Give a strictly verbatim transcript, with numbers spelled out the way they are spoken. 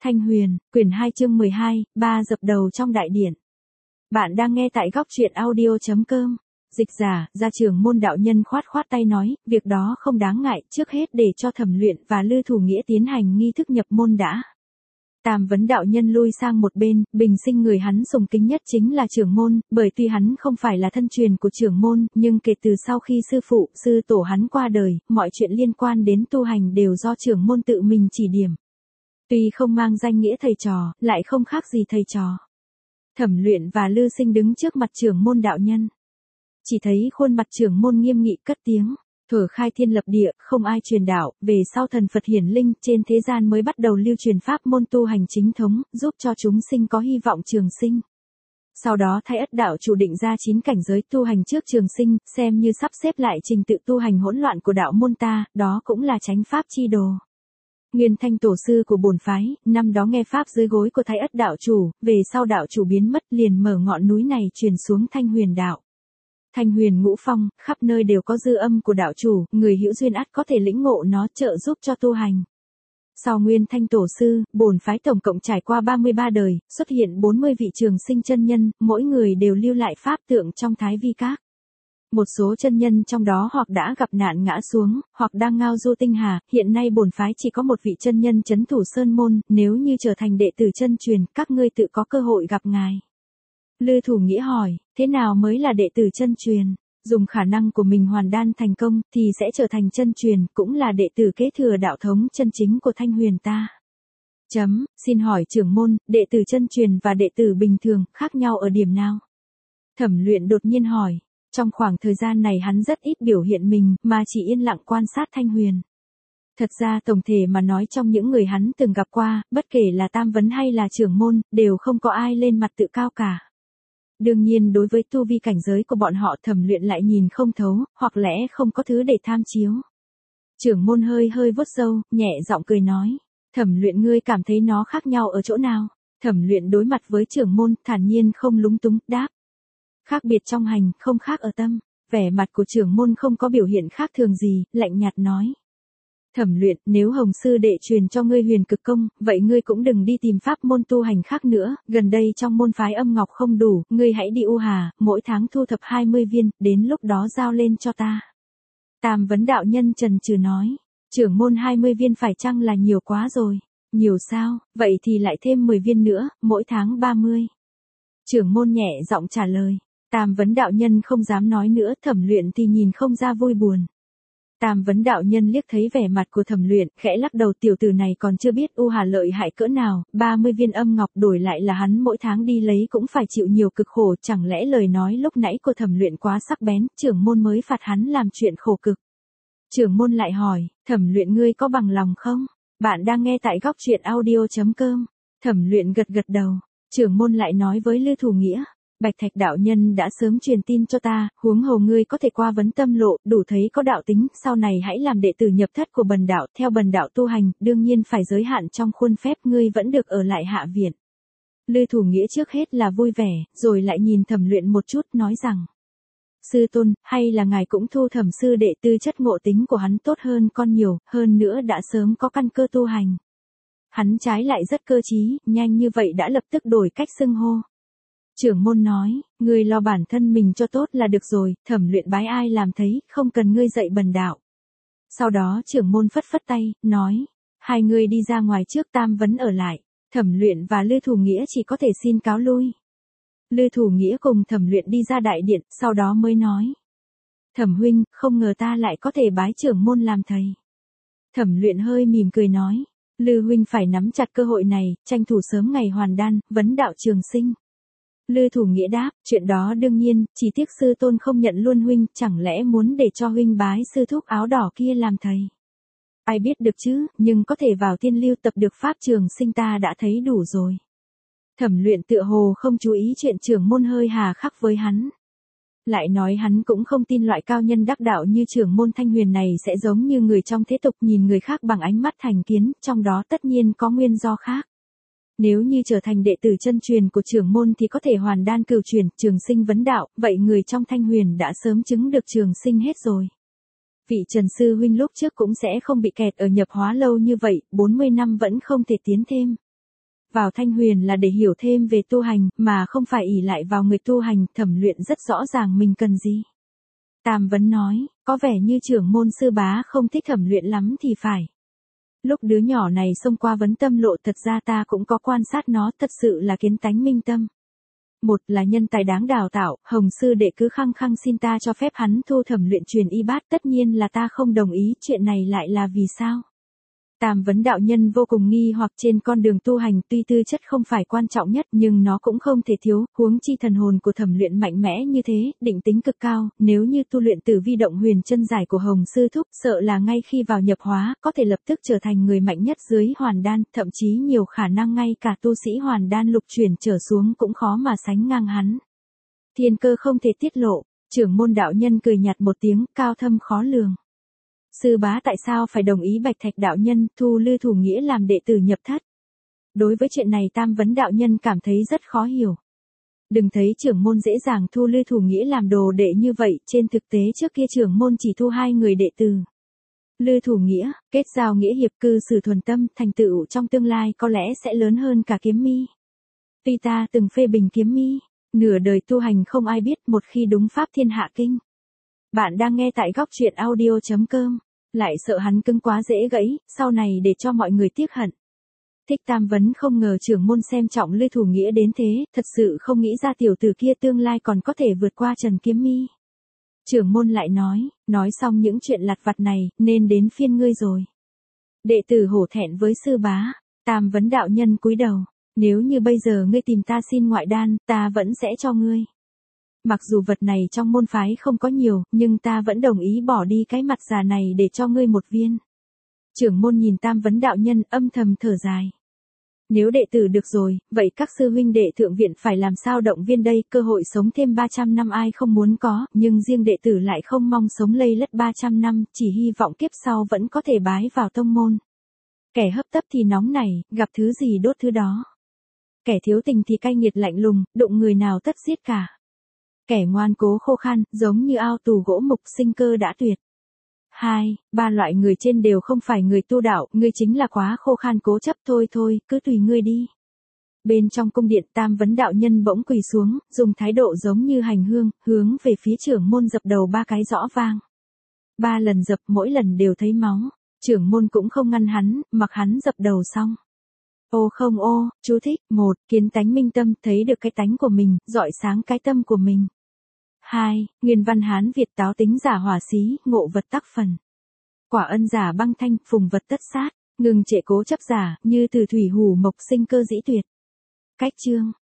Thanh Huyền, quyển hai chương mười hai, ba dập đầu trong đại điện. Bạn đang nghe tại góc truyện audio chấm com. Dịch giả, gia trưởng môn đạo nhân khoát khoát tay nói, việc đó không đáng ngại, trước hết để cho Thẩm Luyện và Lư Thủ Nghĩa tiến hành nghi thức nhập môn đã. Tam vấn đạo nhân lui sang một bên, bình sinh người hắn sùng kính nhất chính là trưởng môn, bởi tuy hắn không phải là thân truyền của trưởng môn, nhưng kể từ sau khi sư phụ, sư tổ hắn qua đời, mọi chuyện liên quan đến tu hành đều do trưởng môn tự mình chỉ điểm. Tuy không mang danh nghĩa thầy trò, lại không khác gì thầy trò. Thẩm Luyện và Lư Sinh đứng trước mặt trưởng môn đạo nhân. Chỉ thấy khuôn mặt trưởng môn nghiêm nghị cất tiếng, thuở khai thiên lập địa, không ai truyền đạo, về sau thần Phật hiển linh, trên thế gian mới bắt đầu lưu truyền pháp môn tu hành chính thống, giúp cho chúng sinh có hy vọng trường sinh. Sau đó Thái Ất đạo chủ định ra chín cảnh giới tu hành trước trường sinh, xem như sắp xếp lại trình tự tu hành hỗn loạn của đạo môn ta, đó cũng là chánh pháp chi đồ. Nguyên Thanh tổ sư của bổn phái, năm đó nghe pháp dưới gối của Thái Ất đạo chủ, về sau đạo chủ biến mất liền mở ngọn núi này truyền xuống Thanh Huyền đạo. Thanh Huyền ngũ phong, khắp nơi đều có dư âm của đạo chủ, người hữu duyên ắt có thể lĩnh ngộ nó, trợ giúp cho tu hành. Sau Nguyên Thanh tổ sư, bổn phái tổng cộng trải qua ba mươi ba đời, xuất hiện bốn mươi vị trường sinh chân nhân, mỗi người đều lưu lại pháp tượng trong Thái Vi Các. Một số chân nhân trong đó hoặc đã gặp nạn ngã xuống, hoặc đang ngao du tinh hà, hiện nay bổn phái chỉ có một vị chân nhân trấn thủ sơn môn, nếu như trở thành đệ tử chân truyền, các ngươi tự có cơ hội gặp ngài. Lư Thủ Nghĩa hỏi, thế nào mới là đệ tử chân truyền? Dùng khả năng của mình hoàn đan thành công, thì sẽ trở thành chân truyền, cũng là đệ tử kế thừa đạo thống chân chính của Thanh Huyền ta. Chấm, xin hỏi trưởng môn, đệ tử chân truyền và đệ tử bình thường, khác nhau ở điểm nào? Thẩm Luyện đột nhiên hỏi. Trong khoảng thời gian này hắn rất ít biểu hiện mình, mà chỉ yên lặng quan sát Thanh Huyền. Thật ra tổng thể mà nói, trong những người hắn từng gặp qua, bất kể là tam vấn hay là trưởng môn, đều không có ai lên mặt tự cao cả. Đương nhiên đối với tu vi cảnh giới của bọn họ Thẩm Luyện lại nhìn không thấu, hoặc lẽ không có thứ để tham chiếu. Trưởng môn hơi hơi vuốt râu, nhẹ giọng cười nói, Thẩm Luyện ngươi cảm thấy nó khác nhau ở chỗ nào? Thẩm Luyện đối mặt với trưởng môn, thản nhiên không lúng túng, đáp. Khác biệt trong hành, không khác ở tâm. Vẻ mặt của trưởng môn không có biểu hiện khác thường gì, lạnh nhạt nói. Thẩm Luyện, nếu Hồng sư đệ truyền cho ngươi huyền cực công, vậy ngươi cũng đừng đi tìm pháp môn tu hành khác nữa, gần đây trong môn phái âm ngọc không đủ, ngươi hãy đi U Hà, mỗi tháng thu thập hai mươi viên, đến lúc đó giao lên cho ta. Tam vấn đạo nhân trần trừ nói, trưởng môn hai mươi viên phải chăng là nhiều quá rồi? Nhiều sao, vậy thì lại thêm mười viên nữa, mỗi tháng ba mươi. Trưởng môn nhẹ giọng trả lời. Tam vấn đạo nhân không dám nói nữa, Thẩm Luyện thì nhìn không ra vui buồn. Tam vấn đạo nhân liếc thấy vẻ mặt của Thẩm Luyện, khẽ lắc đầu, tiểu tử này còn chưa biết U Hà lợi hại cỡ nào, ba mươi viên âm ngọc đổi lại là hắn mỗi tháng đi lấy cũng phải chịu nhiều cực khổ, chẳng lẽ lời nói lúc nãy của Thẩm Luyện quá sắc bén, trưởng môn mới phạt hắn làm chuyện khổ cực. Trưởng môn lại hỏi, Thẩm Luyện ngươi có bằng lòng không? Bạn đang nghe tại góc truyện audio chấm com. Thẩm Luyện gật gật đầu, trưởng môn lại nói với Lư Thủ Nghĩa. Bạch Thạch đạo nhân đã sớm truyền tin cho ta, huống hồ ngươi có thể qua vấn tâm lộ, đủ thấy có đạo tính, sau này hãy làm đệ tử nhập thất của bần đạo, theo bần đạo tu hành, đương nhiên phải giới hạn trong khuôn phép, ngươi vẫn được ở lại hạ viện. Lư Thủ Nghĩa trước hết là vui vẻ, rồi lại nhìn Thẩm Luyện một chút, nói rằng, sư tôn, hay là ngài cũng thu Thẩm sư đệ, tư chất ngộ tính của hắn tốt hơn con nhiều, hơn nữa đã sớm có căn cơ tu hành. Hắn trái lại rất cơ trí, nhanh như vậy đã lập tức đổi cách xưng hô. Trưởng môn nói, ngươi lo bản thân mình cho tốt là được rồi, Thẩm Luyện bái ai làm thấy, không cần ngươi dạy bần đạo. Sau đó trưởng môn phất phất tay, nói, hai người đi ra ngoài trước, tam vấn ở lại. Thẩm Luyện và Lư Thủ Nghĩa chỉ có thể xin cáo lui. Lư Thủ Nghĩa cùng Thẩm Luyện đi ra đại điện, sau đó mới nói, Thẩm huynh, không ngờ ta lại có thể bái trưởng môn làm thầy. Thẩm Luyện hơi mỉm cười nói, Lư huynh phải nắm chặt cơ hội này, tranh thủ sớm ngày hoàn đan, vấn đạo trường sinh. Lư Thủ Nghĩa đáp, chuyện đó đương nhiên, chỉ tiếc sư tôn không nhận luôn huynh, chẳng lẽ muốn để cho huynh bái sư thúc áo đỏ kia làm thầy? Ai biết được chứ, nhưng có thể vào tiên lưu tập được pháp trường sinh ta đã thấy đủ rồi. Thẩm Luyện tựa hồ không chú ý chuyện trưởng môn hơi hà khắc với hắn. Lại nói hắn cũng không tin loại cao nhân đắc đạo như trưởng môn Thanh Huyền này sẽ giống như người trong thế tục nhìn người khác bằng ánh mắt thành kiến, trong đó tất nhiên có nguyên do khác. Nếu như trở thành đệ tử chân truyền của trưởng môn thì có thể hoàn đan cửu truyền, trường sinh vấn đạo, vậy người trong Thanh Huyền đã sớm chứng được trường sinh hết rồi. Vị Trần sư huynh lúc trước cũng sẽ không bị kẹt ở nhập hóa lâu như vậy, bốn mươi năm vẫn không thể tiến thêm. vào Thanh Huyền là để hiểu thêm về tu hành, mà không phải ỷ lại vào người tu hành. Thẩm Luyện rất rõ ràng mình cần gì. Tam Vấn nói, có vẻ như trưởng môn Sư Bá không thích Thẩm Luyện lắm thì phải. Lúc đứa nhỏ này xông qua vấn tâm lộ, thật ra ta cũng có quan sát nó, thật sự là kiến tánh minh tâm. Một là nhân tài đáng đào tạo, Hồng sư đệ cứ khăng khăng xin ta cho phép hắn thu Thẩm Luyện truyền y bát, tất nhiên là ta không đồng ý, chuyện này lại là vì sao? Tam Vấn đạo nhân vô cùng nghi hoặc. Trên con đường tu hành tuy tư chất không phải quan trọng nhất nhưng nó cũng không thể thiếu, huống chi thần hồn của Thẩm Luyện mạnh mẽ như thế, định tính cực cao, nếu như tu luyện Tử Vi Động Huyền chân giải của Hồng sư thúc, sợ là ngay khi vào nhập hóa, có thể lập tức trở thành người mạnh nhất dưới Hoàn Đan, thậm chí nhiều khả năng ngay cả tu sĩ Hoàn Đan lục chuyển trở xuống cũng khó mà sánh ngang hắn. Thiên cơ không thể tiết lộ. Trưởng môn đạo nhân cười nhạt một tiếng, cao thâm khó lường. Sư Bá tại sao phải đồng ý Bạch Thạch đạo nhân thu Lư Thủ Nghĩa làm đệ tử nhập thất? Đối với chuyện này Tam Vấn đạo nhân cảm thấy rất khó hiểu. Đừng thấy trưởng môn dễ dàng thu Lư Thủ Nghĩa làm đồ đệ như vậy, trên thực tế trước kia trưởng môn chỉ thu hai người đệ tử. Lư Thủ Nghĩa, kết giao nghĩa hiệp, cư xử thuần tâm, thành tựu trong tương lai có lẽ sẽ lớn hơn cả Kiếm Mi. Tuy ta từng phê bình Kiếm Mi, nửa đời tu hành không ai biết, một khi đúng pháp thiên hạ kinh. Bạn đang nghe tại góc truyện audio chấm com, lại sợ hắn cứng quá dễ gãy, sau này để cho mọi người tiếc hận. Thích Tam Vấn không ngờ trưởng môn xem trọng Lư Thủ Nghĩa đến thế, thật sự không nghĩ ra tiểu tử kia tương lai còn có thể vượt qua Trần Kiếm Mi. Trưởng môn lại nói, nói xong những chuyện lặt vặt này, nên đến phiên ngươi rồi. Đệ tử hổ thẹn với sư bá. Tam Vấn đạo nhân cúi đầu, nếu như bây giờ ngươi tìm ta xin ngoại đan, ta vẫn sẽ cho ngươi. Mặc dù vật này trong môn phái không có nhiều, nhưng ta vẫn đồng ý bỏ đi cái mặt già này để cho ngươi một viên. Trưởng môn nhìn Tam Vấn đạo nhân âm thầm thở dài. Nếu đệ tử được rồi, vậy các sư huynh đệ thượng viện phải làm sao động viên đây, cơ hội sống thêm ba trăm năm ai không muốn có, nhưng riêng đệ tử lại không mong sống lây lất ba trăm năm, chỉ hy vọng kiếp sau vẫn có thể bái vào tông môn. Kẻ hấp tấp thì nóng nảy, gặp thứ gì đốt thứ đó. Kẻ thiếu tình thì cay nghiệt lạnh lùng, đụng người nào tất giết cả. Kẻ ngoan cố khô khan, giống như ao tù gỗ mục, sinh cơ đã tuyệt. Hai, ba loại người trên đều không phải người tu đạo, ngươi chính là quá khô khan cố chấp, thôi thôi, cứ tùy ngươi đi. Bên trong cung điện Tam Vấn đạo nhân bỗng quỳ xuống, dùng thái độ giống như hành hương, hướng về phía trưởng môn dập đầu ba cái rõ vang. Ba lần dập, mỗi lần đều thấy máu, trưởng môn cũng không ngăn hắn, mặc hắn dập đầu xong. Ô không ô, chú thích, một, kiến tánh minh tâm, thấy được cái tánh của mình, rọi sáng cái tâm của mình. Hai, nguyên văn Hán Việt táo tính giả hỏa xí, ngộ vật tắc phần. Quả ân giả băng thanh, phùng vật tất sát, ngừng trệ cố chấp giả, như từ thủy hủ mộc sinh cơ dĩ tuyệt. Cách chương,